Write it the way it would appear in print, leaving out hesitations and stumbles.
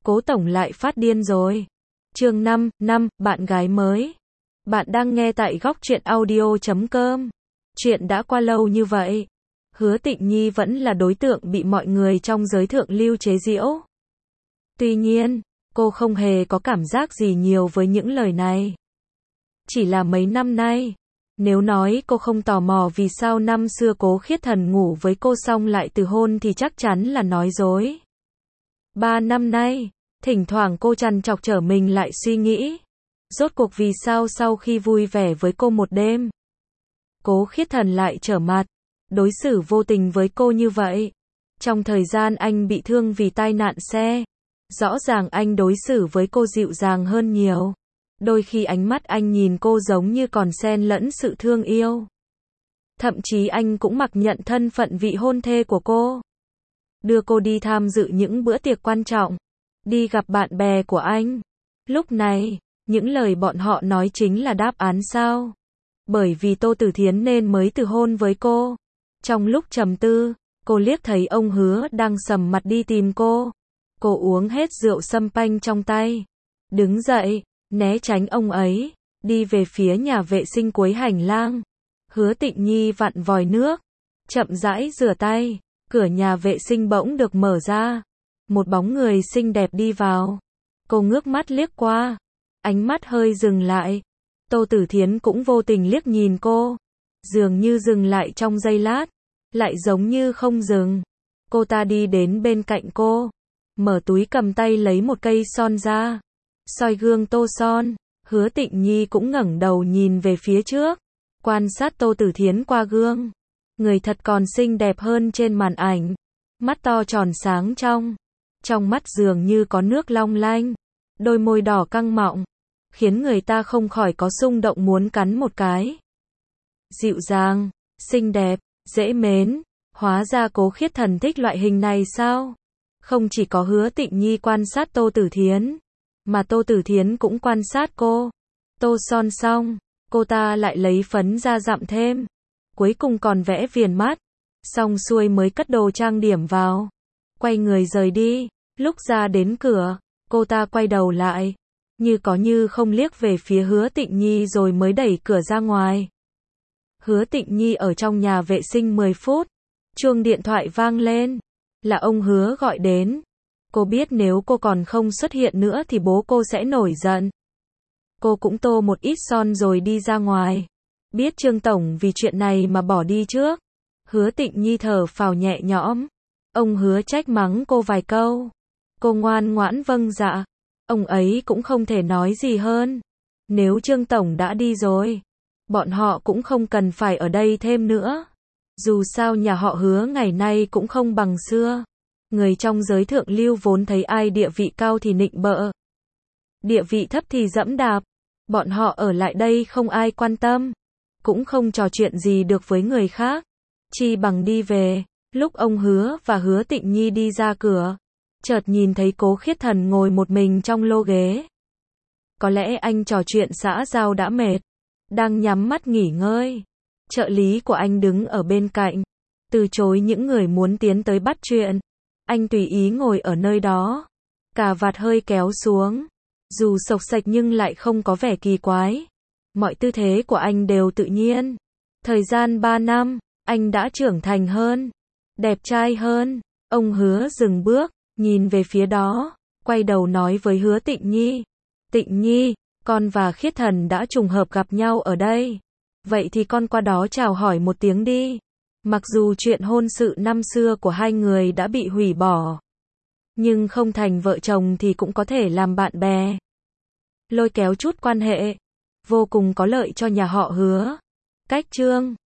Cố tổng lại phát điên rồi. Chương 5, bạn gái mới. Bạn đang nghe tại góc truyện audio.com. Chuyện đã qua lâu như vậy. Hứa Tịnh Nhi vẫn là đối tượng bị mọi người trong giới thượng lưu chế giễu. Tuy nhiên, cô không hề có cảm giác gì nhiều với những lời này. Chỉ là mấy năm nay, nếu nói cô không tò mò vì sao năm xưa Cố Khiết Thần ngủ với cô xong lại từ hôn thì chắc chắn là nói dối. 3 năm nay, thỉnh thoảng cô trằn trọc trở mình lại suy nghĩ. Rốt cuộc vì sao sau khi vui vẻ với cô một đêm, Cố Khiết Thần lại trở mặt, đối xử vô tình với cô như vậy. Trong thời gian anh bị thương vì tai nạn xe, rõ ràng anh đối xử với cô dịu dàng hơn nhiều. Đôi khi ánh mắt anh nhìn cô giống như còn xen lẫn sự thương yêu. Thậm chí anh cũng mặc nhận thân phận vị hôn thê của cô. Đưa cô đi tham dự những bữa tiệc quan trọng, đi gặp bạn bè của anh. Lúc này, những lời bọn họ nói chính là đáp án sao? Bởi vì Tô Tử Thiến nên mới từ hôn với cô. Trong lúc trầm tư, cô liếc thấy ông Hứa đang sầm mặt đi tìm cô. Cô uống hết rượu sâm panh trong tay, đứng dậy, né tránh ông ấy, đi về phía nhà vệ sinh cuối hành lang. Hứa Tịnh Nhi vặn vòi nước, chậm rãi rửa tay, cửa nhà vệ sinh bỗng được mở ra. Một bóng người xinh đẹp đi vào. Cô ngước mắt liếc qua, ánh mắt hơi dừng lại. Tô Tử Thiến cũng vô tình liếc nhìn cô, dường như dừng lại trong giây lát, lại giống như không dừng. Cô ta đi đến bên cạnh cô, mở túi cầm tay lấy một cây son ra, soi gương tô son. Hứa Tịnh Nhi cũng ngẩng đầu nhìn về phía trước, quan sát Tô Tử Thiến qua gương. Người thật còn xinh đẹp hơn trên màn ảnh, mắt to tròn sáng trong mắt dường như có nước long lanh, đôi môi đỏ căng mọng, khiến người ta không khỏi có xung động muốn cắn một cái. Dịu dàng, xinh đẹp, dễ mến, hóa ra Cố Khiết Thần thích loại hình này sao? Không chỉ có Hứa Tịnh Nhi quan sát Tô Tử Thiến, mà Tô Tử Thiến cũng quan sát cô. Tô son xong, cô ta lại lấy phấn ra dặm thêm, cuối cùng còn vẽ viền mắt, xong xuôi mới cất đồ trang điểm vào, quay người rời đi. Lúc ra đến cửa, cô ta quay đầu lại, như có như không liếc về phía Hứa Tịnh Nhi rồi mới đẩy cửa ra ngoài. Hứa Tịnh Nhi ở trong nhà vệ sinh 10 phút, chuông điện thoại vang lên, là ông Hứa gọi đến. Cô biết nếu cô còn không xuất hiện nữa thì bố cô sẽ nổi giận. Cô cũng tô một ít son rồi đi ra ngoài. Biết Trương Tổng vì chuyện này mà bỏ đi trước. Hứa Tịnh Nhi thở phào nhẹ nhõm. Ông Hứa trách mắng cô vài câu, cô ngoan ngoãn vâng dạ. Ông ấy cũng không thể nói gì hơn. Nếu Trương Tổng đã đi rồi, bọn họ cũng không cần phải ở đây thêm nữa. Dù sao nhà họ Hứa ngày nay cũng không bằng xưa. Người trong giới thượng lưu vốn thấy ai địa vị cao thì nịnh bợ, địa vị thấp thì giẫm đạp. Bọn họ ở lại đây không ai quan tâm, cũng không trò chuyện gì được với người khác, chi bằng đi về. Lúc ông Hứa và Hứa Tịnh Nhi đi ra cửa, chợt nhìn thấy Cố Khiết Thần ngồi một mình trong lô ghế. Có lẽ anh trò chuyện xã giao đã mệt, đang nhắm mắt nghỉ ngơi. Trợ lý của anh đứng ở bên cạnh, từ chối những người muốn tiến tới bắt chuyện. Anh tùy ý ngồi ở nơi đó, cà vạt hơi kéo xuống, dù xộc xệch nhưng lại không có vẻ kỳ quái. Mọi tư thế của anh đều tự nhiên. Thời gian 3 năm, anh đã trưởng thành hơn, đẹp trai hơn. Ông Hứa dừng bước, nhìn về phía đó, quay đầu nói với Hứa Tịnh Nhi. Tịnh Nhi, con và Khiết Thần đã trùng hợp gặp nhau ở đây. Vậy thì con qua đó chào hỏi một tiếng đi. Mặc dù chuyện hôn sự năm xưa của hai người đã bị hủy bỏ, nhưng không thành vợ chồng thì cũng có thể làm bạn bè, lôi kéo chút quan hệ, vô cùng có lợi cho nhà họ Hứa. Cách chương